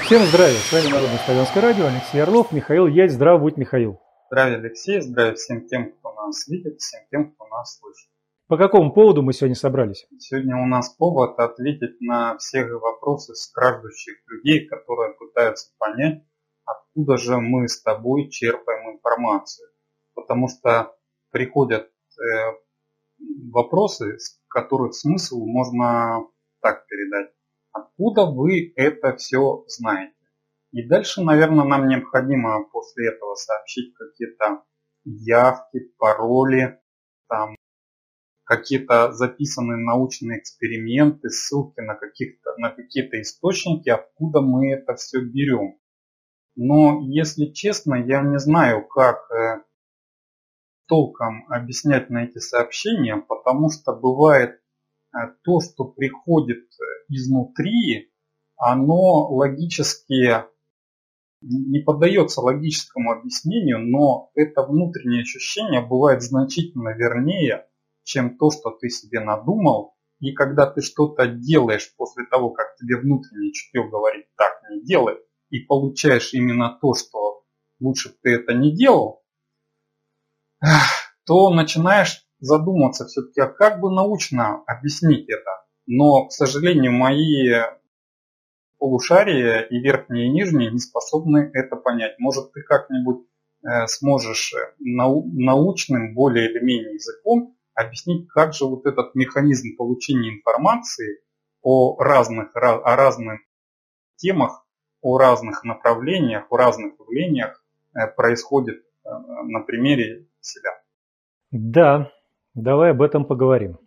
Всем здравия, с вами Народное славянское радио, Алексей Орлов, Михаил Ять. Здраво будь, Михаил. Здравия, Алексей, здравия всем тем, кто нас видит, всем тем, кто нас слышит. По какому поводу мы сегодня собрались? Сегодня у нас повод ответить на все вопросы страждущих людей, которые пытаются понять, откуда же мы с тобой черпаем информацию. Потому что приходят вопросы, которых смысл можно так передать. Откуда вы это все знаете? И дальше, наверное, нам необходимо после этого сообщить какие-то явки, пароли, там, какие-то записанные научные эксперименты, ссылки на какие-то источники, откуда мы это все берем. Но, если честно, я не знаю, как толком объяснять на эти сообщения, потому что бывает то, что приходит изнутри, оно логически не поддается логическому объяснению, но это внутреннее ощущение бывает значительно вернее, чем то, что ты себе надумал. И когда ты что-то делаешь после того, как тебе внутреннее чутье говорит «так не делай», и получаешь именно то, что лучше бы ты это не делал, то начинаешь задумываться все-таки, а как бы научно объяснить это. Но, к сожалению, мои полушария и верхние и нижние не способны это понять. Может, ты как-нибудь сможешь научным, более или менее языком объяснить, как же вот этот механизм получения информации о разных темах, о разных направлениях, о разных явлениях происходит на примере себя. Да, давай об этом поговорим.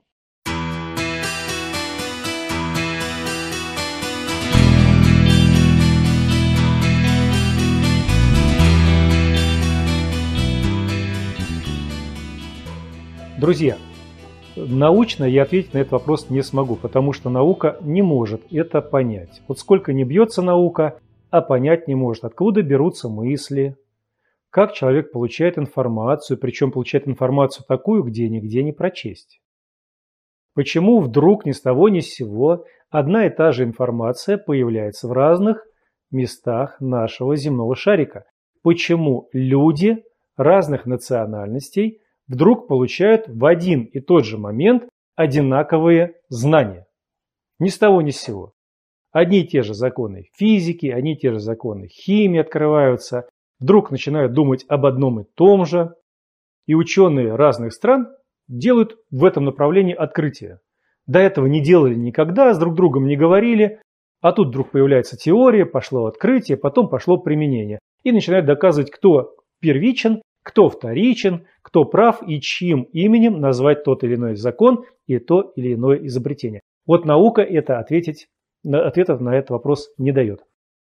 Друзья, научно я ответить на этот вопрос не смогу, потому что наука не может это понять. Вот сколько ни бьется наука, а понять не может, откуда берутся мысли, как человек получает информацию, причем получает информацию такую, где нигде не прочесть. Почему вдруг ни с того ни с сего одна и та же информация появляется в разных местах нашего земного шарика? Почему люди разных национальностей вдруг получают в один и тот же момент одинаковые знания? Ни с того ни с сего. Одни и те же законы физики, одни и те же законы химии открываются, вдруг начинают думать об одном и том же, и ученые разных стран делают в этом направлении открытия. До этого не делали никогда, с друг другом не говорили, а тут вдруг появляется теория, пошло открытие, потом пошло применение. И начинают доказывать, кто первичен, кто вторичен, кто прав и чьим именем назвать тот или иной закон и то или иное изобретение. Вот наука это ответов на этот вопрос не дает.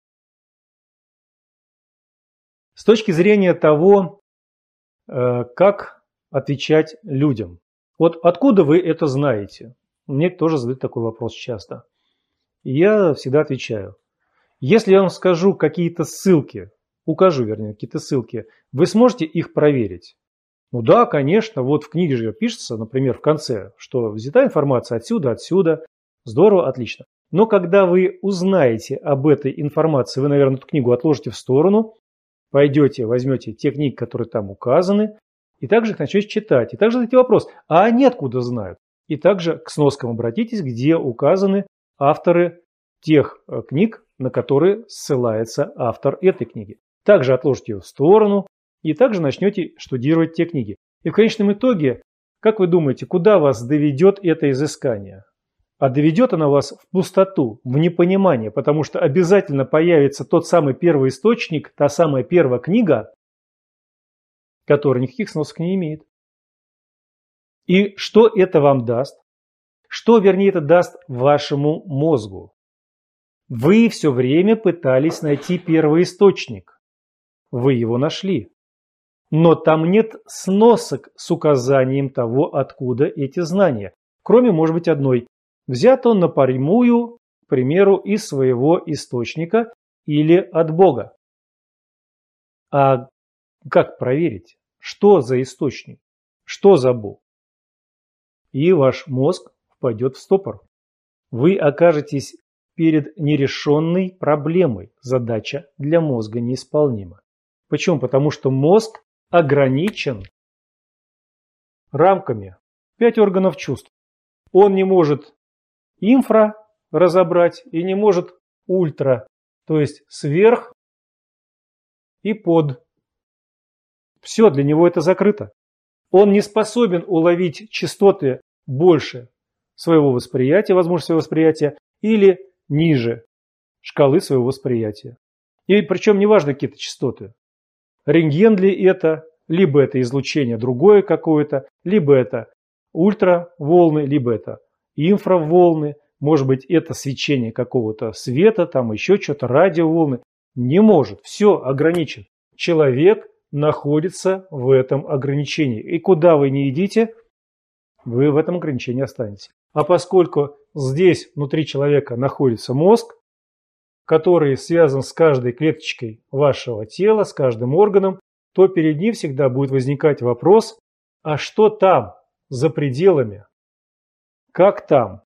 С точки зрения того, как отвечать людям. Вот откуда вы это знаете? Мне тоже задают такой вопрос часто. И я всегда отвечаю. Если я вам скажу какие-то ссылки, укажу, вернее, какие-то ссылки, вы сможете их проверить? Ну да, конечно, вот в книге же пишется, например, в конце, что взята информация отсюда, здорово, отлично. Но когда вы узнаете об этой информации, вы, наверное, эту книгу отложите в сторону, пойдете, возьмете те книги, которые там указаны, и также их начнете читать. И также задайте вопрос, а они откуда знают? И также к сноскам обратитесь, где указаны авторы тех книг, на которые ссылается автор этой книги. Также отложите ее в сторону и также начнете штудировать те книги. И в конечном итоге, как вы думаете, куда вас доведет это изыскание? А доведет оно вас в пустоту, в непонимание, потому что обязательно появится тот самый первый источник, та самая первая книга, которая никаких сносок не имеет. И что это вам даст? Что, вернее, это даст вашему мозгу? Вы все время пытались найти первый источник. Вы его нашли. Но там нет сносок с указанием того, откуда эти знания. Кроме, может быть, одной. Взят он напрямую, к примеру, из своего источника или от Бога. А как проверить, что за источник, что за Бог? И ваш мозг впадет в стопор. Вы окажетесь перед нерешенной проблемой. Задача для мозга неисполнима. Почему? Потому что мозг ограничен рамками 5 органов чувств. Он не может инфра разобрать и не может ультра, то есть сверх и под. Все, для него это закрыто. Он не способен уловить частоты больше своего восприятия, возможности своего восприятия, или ниже шкалы своего восприятия. И причем неважно какие-то частоты. Рентген ли это, либо это излучение другое какое-то, либо это ультраволны, либо это инфраволны, может быть это свечение какого-то света, там еще что-то, радиоволны. Не может, все ограничен. Человек находится в этом ограничении. И куда вы не идите, вы в этом ограничении останетесь. А поскольку здесь внутри человека находится мозг, который связан с каждой клеточкой вашего тела, с каждым органом, то перед ним всегда будет возникать вопрос, а что там, за пределами? Как там?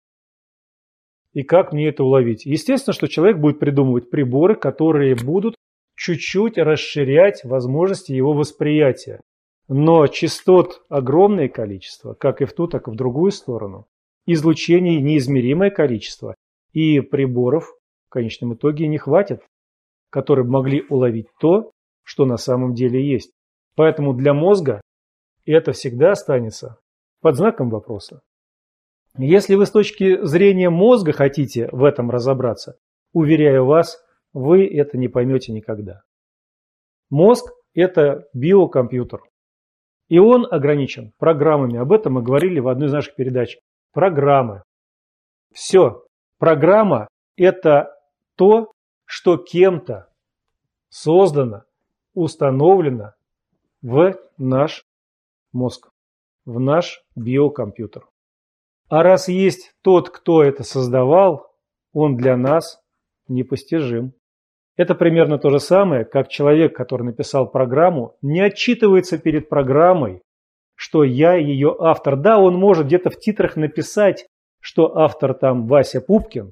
И как мне это уловить? Естественно, что человек будет придумывать приборы, которые будут чуть-чуть расширять возможности его восприятия. Но частот огромное количество, как и в ту, так и в другую сторону. Излучений неизмеримое количество. И приборов в конечном итоге не хватит, которые могли уловить то, что на самом деле есть. Поэтому для мозга это всегда останется под знаком вопроса. Если вы с точки зрения мозга хотите в этом разобраться, уверяю вас, вы это не поймете никогда. Мозг – это биокомпьютер. И он ограничен программами. Об этом мы говорили в одной из наших передач. Программы. Все. Программа – это то, что кем-то создано, установлено в наш мозг, в наш биокомпьютер. А раз есть тот, кто это создавал, он для нас непостижим. Это примерно то же самое, как человек, который написал программу, не отчитывается перед программой, что я ее автор. Да, он может где-то в титрах написать, что автор там Вася Пупкин,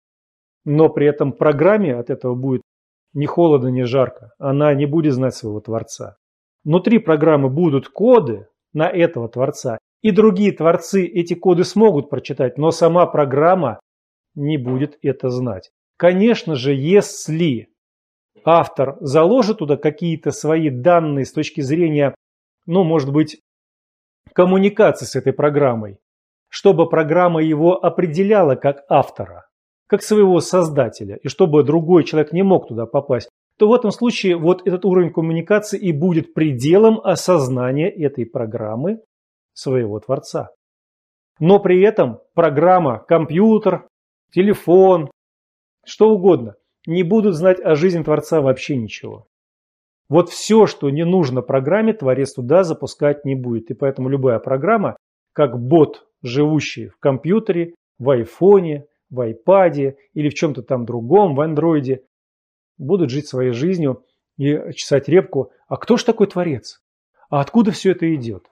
но при этом программе от этого будет ни холодно, ни жарко. Она не будет знать своего творца. Внутри программы будут коды на этого творца, и другие творцы эти коды смогут прочитать, но сама программа не будет это знать. Конечно же, если автор заложит туда какие-то свои данные с точки зрения, может быть, коммуникации с этой программой, чтобы программа его определяла как автора, как своего создателя, и чтобы другой человек не мог туда попасть, то в этом случае вот этот уровень коммуникации и будет пределом осознания этой программы своего творца. Но при этом программа, компьютер, телефон, что угодно, не будут знать о жизни творца вообще ничего. Вот все, что не нужно программе, творец туда запускать не будет. И поэтому любая программа, как бот, живущий в компьютере, в айфоне, в айпаде или в чем-то там другом, в андроиде, будут жить своей жизнью и чесать репку. А кто ж такой творец? А откуда все это идет?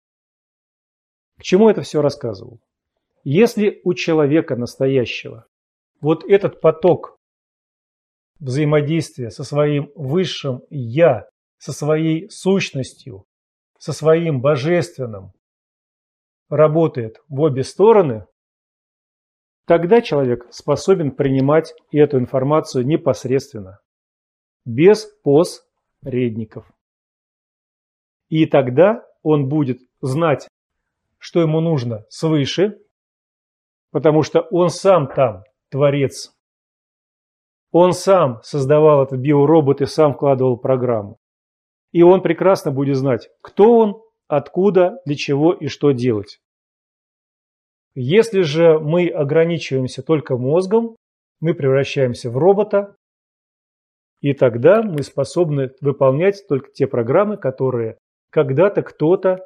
К чему это все рассказывал? Если у человека настоящего вот этот поток взаимодействия со своим высшим «я», со своей сущностью, со своим божественным работает в обе стороны, тогда человек способен принимать эту информацию непосредственно, без посредников. И тогда он будет знать, что ему нужно свыше, потому что он сам там творец. Он сам создавал этот биоробот и сам вкладывал программу. И он прекрасно будет знать, кто он, откуда, для чего и что делать. Если же мы ограничиваемся только мозгом, мы превращаемся в робота, и тогда мы способны выполнять только те программы, которые когда-то кто-то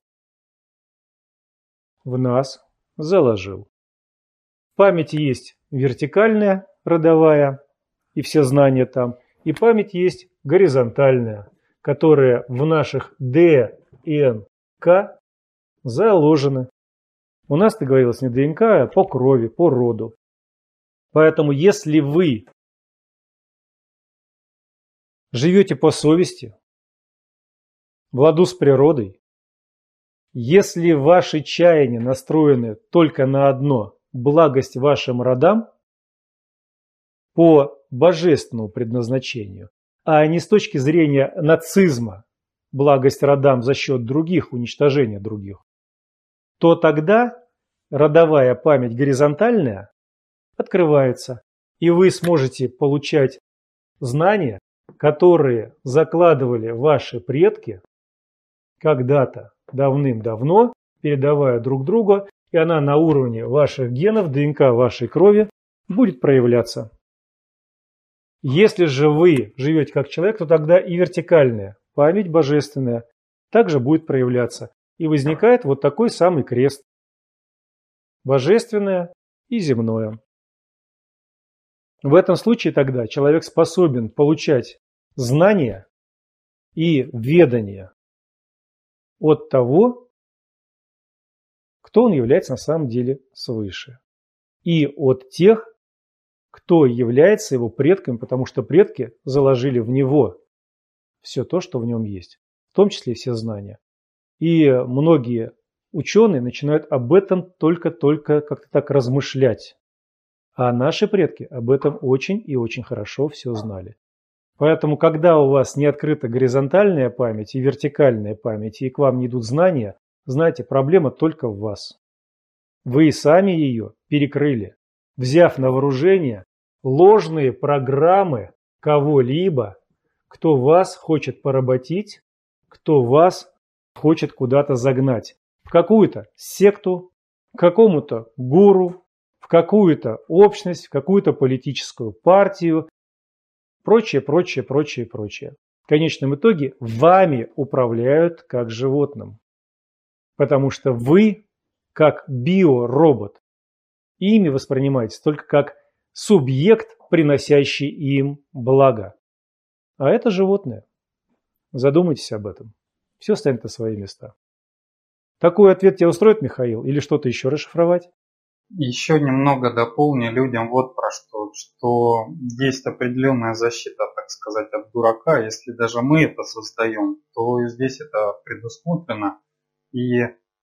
в нас заложил. В памяти есть вертикальная, родовая, и все знания там, и память есть горизонтальная, которая в наших ДНК заложены. У нас-то говорилось не ДНК, а по крови, по роду. Поэтому если вы живете по совести, в ладу с природой, если ваши чаяния настроены только на одно – благость вашим родам по божественному предназначению, а не с точки зрения нацизма, благость родам за счет других, уничтожения других, то тогда родовая память горизонтальная открывается, и вы сможете получать знания, которые закладывали ваши предки когда-то давным-давно, передавая друг другу, и она на уровне ваших генов, ДНК вашей крови будет проявляться. Если же вы живете как человек, то тогда и вертикальная память божественная также будет проявляться. И возникает вот такой самый крест. Божественное и земное. В этом случае тогда человек способен получать знания и ведания от того, кто он является на самом деле свыше. И от тех, кто является его предками, потому что предки заложили в него все то, что в нем есть, в том числе все знания. И многие ученые начинают об этом только как-то так размышлять. А наши предки об этом очень и очень хорошо все знали. Поэтому, когда у вас не открыта горизонтальная память и вертикальная память, и к вам не идут знания, знаете, проблема только в вас. Вы сами ее перекрыли, взяв на вооружение ложные программы кого-либо, кто вас хочет поработить, кто вас хочет куда-то загнать. В какую-то секту, к какому-то гуру, в какую-то общность, в какую-то политическую партию, прочее. В конечном итоге вами управляют как животным. Потому что вы, как биоробот, ими воспринимаетесь только как субъект, приносящий им благо. А это животное. Задумайтесь об этом. Все станет на свои места. Такой ответ тебя устроит, Михаил? Или что-то еще расшифровать? Еще немного дополню людям вот про что есть определенная защита, так сказать, от дурака. Если даже мы это создаем, то здесь это предусмотрено, и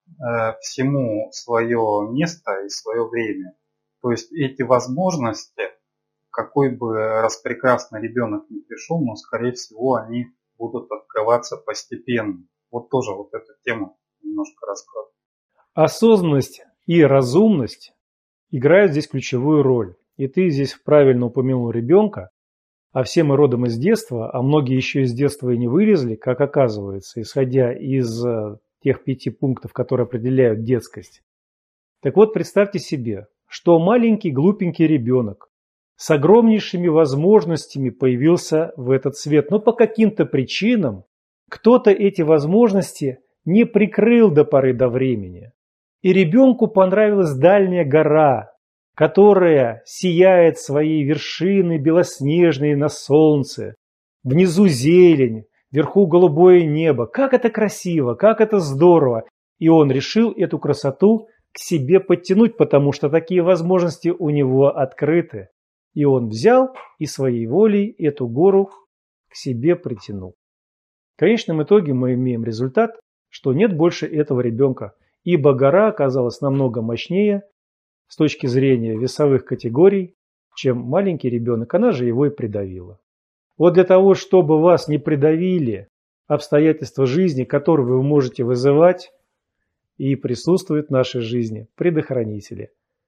всему свое место и свое время. То есть эти возможности, какой бы распрекрасный ребенок ни пришел, но скорее всего они будут открываться постепенно. Вот тоже вот эту тему немножко раскрою. Осознанность и разумность играют здесь ключевую роль. И ты здесь правильно упомянул ребенка, а все мы родом из детства, а многие еще из детства и не вылезли, как оказывается, исходя из тех 5 пунктов, которые определяют детскость. Так вот, представьте себе, что маленький глупенький ребенок с огромнейшими возможностями появился в этот свет, но по каким-то причинам кто-то эти возможности не прикрыл до поры до времени. И ребенку понравилась дальняя гора, которая сияет своей вершиной белоснежной на солнце. Внизу зелень, вверху голубое небо. Как это красиво, как это здорово. И он решил эту красоту к себе подтянуть, потому что такие возможности у него открыты. И он взял и своей волей эту гору к себе притянул. В конечном итоге мы имеем результат, что нет больше этого ребенка. Ибо гора оказалась намного мощнее с точки зрения весовых категорий, чем маленький ребенок, она же его и придавила. Вот для того, чтобы вас не придавили обстоятельства жизни, которые вы можете вызывать и присутствуют в нашей жизни, предохранители.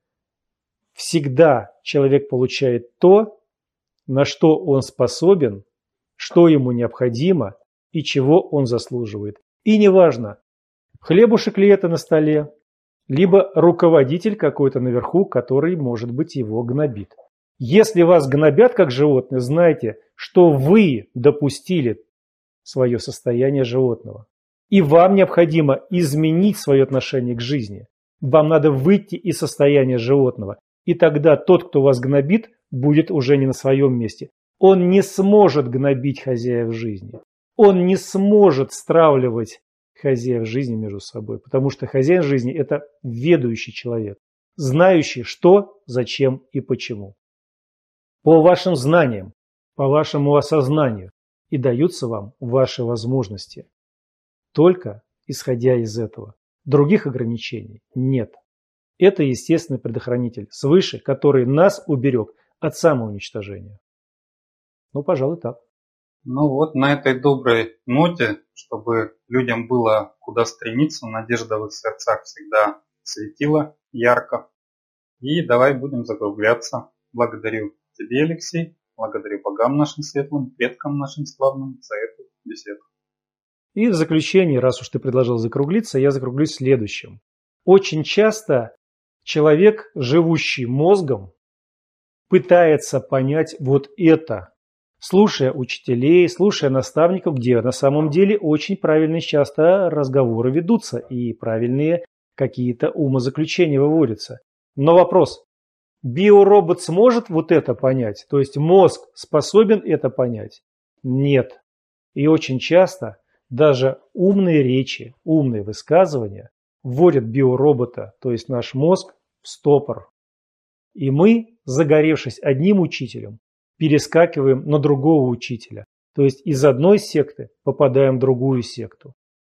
Всегда человек получает то, на что он способен, что ему необходимо и чего он заслуживает. И неважно, хлебушек ли это на столе, либо руководитель какой-то наверху, который, может быть, его гнобит. Если вас гнобят как животное, знайте, что вы допустили свое состояние животного. И вам необходимо изменить свое отношение к жизни. Вам надо выйти из состояния животного. И тогда тот, кто вас гнобит, будет уже не на своем месте. Он не сможет гнобить хозяев жизни. Он не сможет стравливать хозяев жизни между собой, потому что хозяин жизни – это ведущий человек, знающий что, зачем и почему. по вашим знаниям, по вашему осознанию, и даются вам ваши возможности. Только исходя из этого. Других ограничений нет. Это естественный предохранитель свыше, который нас уберег от самоуничтожения. Ну, пожалуй, так. Ну вот, на этой доброй ноте, чтобы людям было куда стремиться, надежда в их сердцах всегда светила ярко. И давай будем закругляться. Благодарю тебе, Алексей. Благодарю богам нашим светлым, предкам нашим славным за эту беседу. И в заключение, раз уж ты предложил закруглиться, я закруглюсь следующим. Очень часто человек, живущий мозгом, пытается понять вот это, слушая учителей, слушая наставников, где на самом деле очень правильные часто разговоры ведутся и правильные какие-то умозаключения выводятся. Но вопрос, биоробот сможет вот это понять? То есть мозг способен это понять? Нет. И очень часто даже умные речи, умные высказывания вводят биоробота, то есть наш мозг, в стопор. И мы, загоревшись одним учителем, перескакиваем на другого учителя. То есть из одной секты попадаем в другую секту.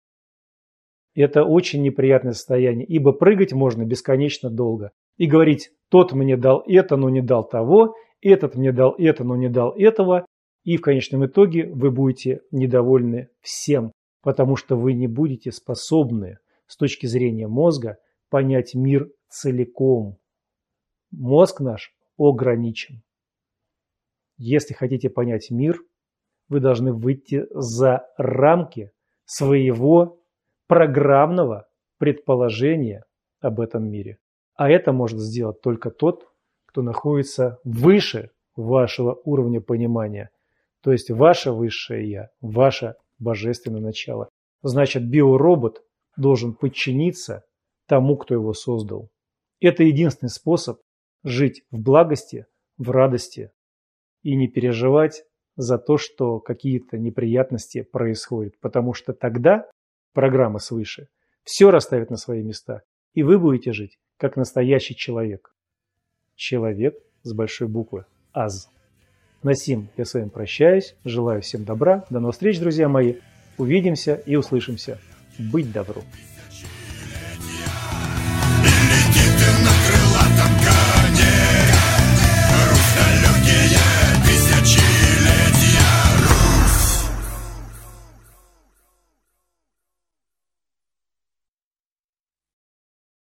Это очень неприятное состояние, ибо прыгать можно бесконечно долго. И говорить, тот мне дал это, но не дал того, этот мне дал это, но не дал этого. И в конечном итоге вы будете недовольны всем, потому что вы не будете способны с точки зрения мозга понять мир целиком. Мозг наш ограничен. Если хотите понять мир, вы должны выйти за рамки своего программного предположения об этом мире. А это может сделать только тот, кто находится выше вашего уровня понимания. То есть ваше высшее Я, ваше божественное начало. Значит, биоробот должен подчиниться тому, кто его создал. Это единственный способ жить в благости, в радости и не переживать за то, что какие-то неприятности происходят. Потому что тогда программа свыше все расставит на свои места, и вы будете жить как настоящий человек. Человек с большой буквы АЗ. На сим я с вами прощаюсь. Желаю всем добра. До новых встреч, друзья мои. Увидимся и услышимся. Быть добру.